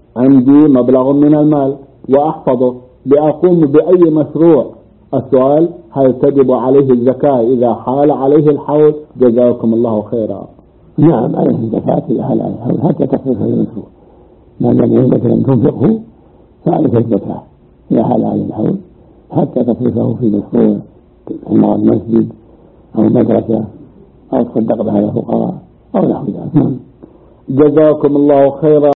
عندي مبلغ من المال وأحفظه لأقوم بأي مشروع. السؤال: هل تجب عليه الزكاة إذا حال عليه الحول؟ جزاكم الله خيرا. نعم، عليه الزكاة إذا حال عليه الحول حتى تصرف المشروع، ما دام عندك لم تنفقه فعليك الزكاة إذا حال عليه الحول حتى تصرفه في مشروع، عمارة مسجد أو مدرسة أو تصدق بها على الفقراء أو نحو ذلك. جزاكم الله خيرا.